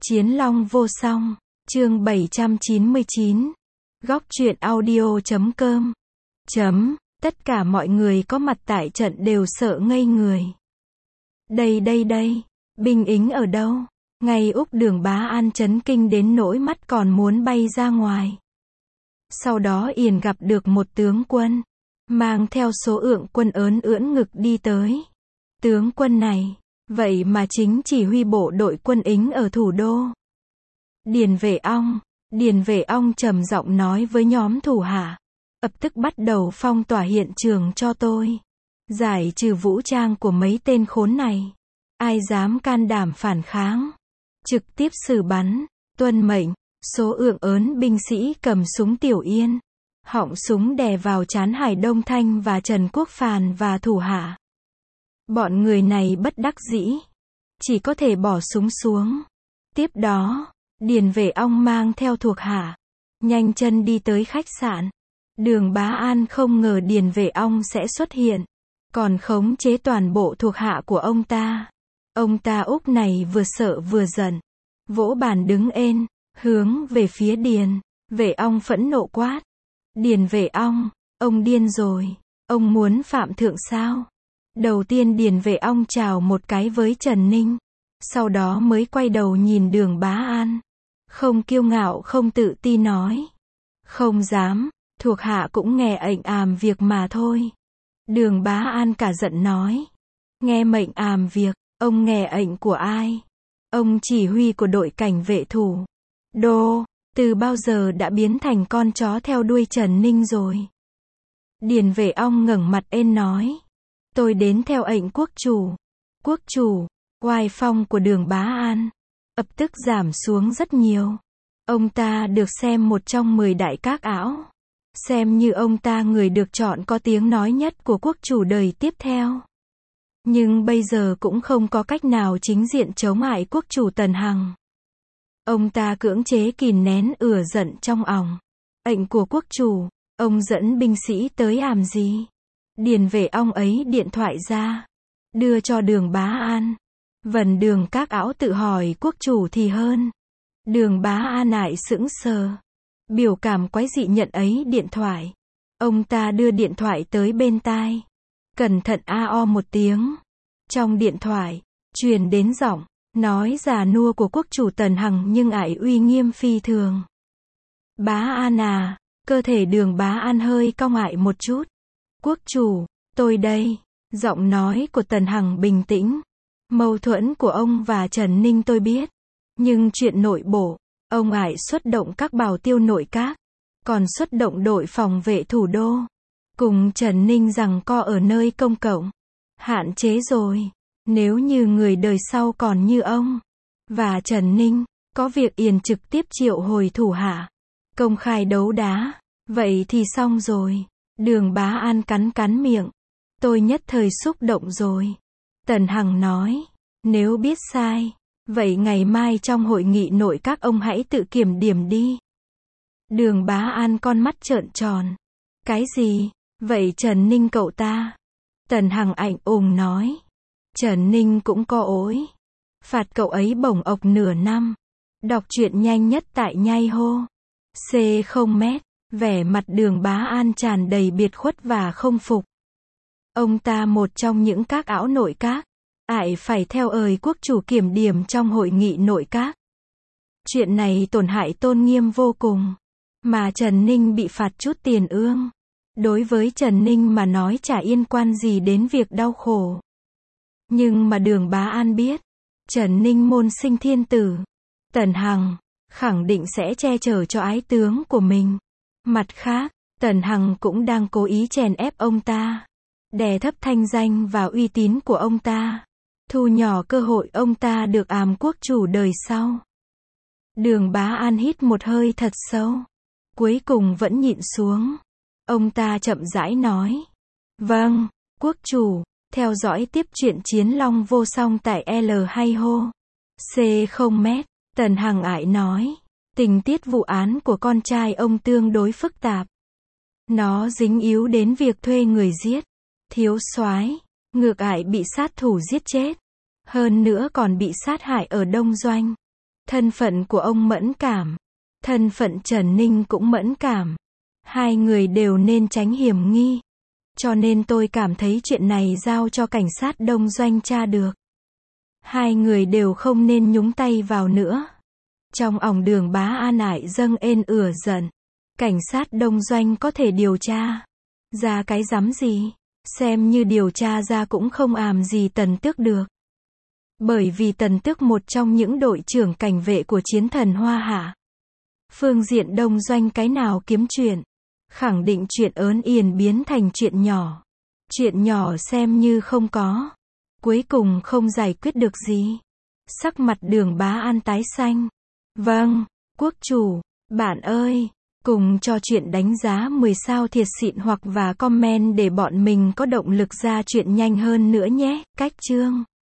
Chiến Long vô song, chương 799. Góc truyện audio.com. Tất cả mọi người có mặt tại trận đều sợ ngây người. Đây, binh lính ở đâu? Ngay Úc Đường Bá An chấn kinh đến nỗi mắt còn muốn bay ra ngoài. Sau đó Yền gặp được một tướng quân, mang theo số ượng quân ớn ưỡn ngực đi tới. Tướng quân này, vậy mà chính chỉ huy bộ đội quân lính ở thủ đô. Điền Vệ Ong trầm giọng nói với nhóm thủ hạ, lập tức bắt đầu phong tỏa hiện trường cho tôi. Giải trừ vũ trang của mấy tên khốn này. Ai dám can đảm phản kháng, trực tiếp xử bắn, tuân mệnh. Số ượng ớn binh sĩ cầm súng Tiểu Yên, họng súng đè vào trán Hải Đông Thanh và Trần Quốc Phàn và thủ hạ. Bọn người này bất đắc dĩ, chỉ có thể bỏ súng xuống. Tiếp đó, Điền Vệ Ong mang theo thuộc hạ, nhanh chân đi tới khách sạn. Đường Bá An không ngờ Điền Vệ Ong sẽ xuất hiện, còn khống chế toàn bộ thuộc hạ của ông ta. Ông ta Úc này vừa sợ vừa giận, vỗ bàn đứng ên, hướng về phía Điền Vệ Ong phẫn nộ quát. Điền Vệ Ong, ông điên rồi, ông muốn phạm thượng sao? Đầu tiên Điền Vệ Ong chào một cái với Trần Ninh, sau đó mới quay đầu nhìn Đường Bá An. Không kiêu ngạo không tự ti nói. Không dám, thuộc hạ cũng nghe lệnh àm việc mà thôi. Đường Bá An cả giận nói. Nghe mệnh àm việc, ông nghe lệnh của ai? Ông chỉ huy của đội cảnh vệ thủ đô, từ bao giờ đã biến thành con chó theo đuôi Trần Ninh rồi? Điền Vệ Ong ngẩng mặt ên nói. Tôi đến theo lệnh quốc chủ. Quốc chủ, oai phong của Đường Bá An lập tức giảm xuống rất nhiều. Ông ta được xem một trong 10 đại các ảo. Xem như ông ta người được chọn có tiếng nói nhất của quốc chủ đời tiếp theo. Nhưng bây giờ cũng không có cách nào chính diện chống lại quốc chủ Tần Hằng. Ông ta cưỡng chế kìm nén giận trong lòng. Lệnh của quốc chủ, ông dẫn binh sĩ tới làm gì? Điền Vệ Ong ấy điện thoại ra, đưa cho Đường Bá An. Vần Đường các ảo tự hỏi quốc chủ thì hơn. Đường Bá An lại sững sờ, biểu cảm quái dị nhận ấy điện thoại. Ông ta đưa điện thoại tới bên tai, cẩn thận o một tiếng. Trong điện thoại truyền đến giọng nói già nua của quốc chủ Tần Hằng nhưng ải uy nghiêm phi thường. Bá An à, cơ thể Đường Bá An hơi cong lại một chút. Quốc chủ, tôi đây. Giọng nói của Tần Hằng bình tĩnh. Mâu thuẫn của ông và Trần Ninh tôi biết, nhưng chuyện nội bộ, ông ải xuất động các bảo tiêu nội các, còn xuất động đội phòng vệ thủ đô, cùng Trần Ninh giằng co ở nơi công cộng. Hạn chế rồi. Nếu như người đời sau còn như ông và Trần Ninh, có việc Yền trực tiếp triệu hồi thủ hạ, công khai đấu đá, vậy thì xong rồi. Đường Bá An cắn miệng. Tôi nhất thời xúc động rồi. Tần Hằng nói, nếu biết sai, vậy ngày mai trong hội nghị nội các ông hãy tự kiểm điểm đi. Đường Bá An con mắt trợn tròn. Cái gì? Vậy Trần Ninh cậu ta? Tần Hằng ảnh nói. Trần Ninh cũng có ối. Phạt cậu ấy bổng ộc nửa năm. Đọc truyện nhanh nhất tại nhai hô. C0m. Vẻ mặt Đường Bá An tràn đầy biệt khuất và không phục. Ông ta một trong những các ảo nội các, ải phải theo quốc chủ kiểm điểm trong hội nghị nội các. Chuyện này tổn hại tôn nghiêm vô cùng. Mà Trần Ninh bị phạt chút tiền ương. Đối với Trần Ninh mà nói chả liên quan gì đến việc đau khổ. Nhưng mà Đường Bá An biết, Trần Ninh môn sinh thiên tử. Tần Hằng khẳng định sẽ che chở cho ái tướng của mình. Mặt khác, Tần Hằng cũng đang cố ý chèn ép ông ta, đè thấp thanh danh và uy tín của ông ta, thu nhỏ cơ hội ông ta được làm quốc chủ đời sau. Đường Bá An hít một hơi thật sâu, cuối cùng vẫn nhịn xuống. Ông ta chậm rãi nói. Vâng, quốc chủ, theo dõi tiếp chuyện Chiến Long vô song tại L hay hô. C0m. Tần Hằng ải nói. Tình tiết vụ án của con trai ông tương đối phức tạp. Nó dính líu đến việc thuê người giết. Thiếu soái, ngược ải bị sát thủ giết chết. Hơn nữa còn bị sát hại ở Đông Doanh. Thân phận của ông mẫn cảm. Thân phận Trần Ninh cũng mẫn cảm. Hai người đều nên tránh hiểm nghi. Cho nên tôi cảm thấy chuyện này giao cho cảnh sát Đông Doanh tra được. Hai người đều không nên nhúng tay vào nữa. Trong ỏng Đường Bá An lại dâng ên ửa giận. Cảnh sát Đông Doanh có thể điều tra ra cái rắm gì? Xem như điều tra ra cũng không àm gì Tần Tước được. Bởi vì Tần Tước một trong những đội trưởng cảnh vệ của chiến thần Hoa Hạ. Phương diện Đông Doanh cái nào kiếm chuyện, khẳng định chuyện ớn ỉn biến thành chuyện nhỏ. Chuyện nhỏ xem như không có. Cuối cùng không giải quyết được gì. Sắc mặt Đường Bá An tái xanh. Vâng, quốc chủ, bạn ơi, cùng cho chuyện đánh giá 10 sao thiệt xịn hoặc và comment để bọn mình có động lực ra chuyện nhanh hơn nữa nhé. Cách chương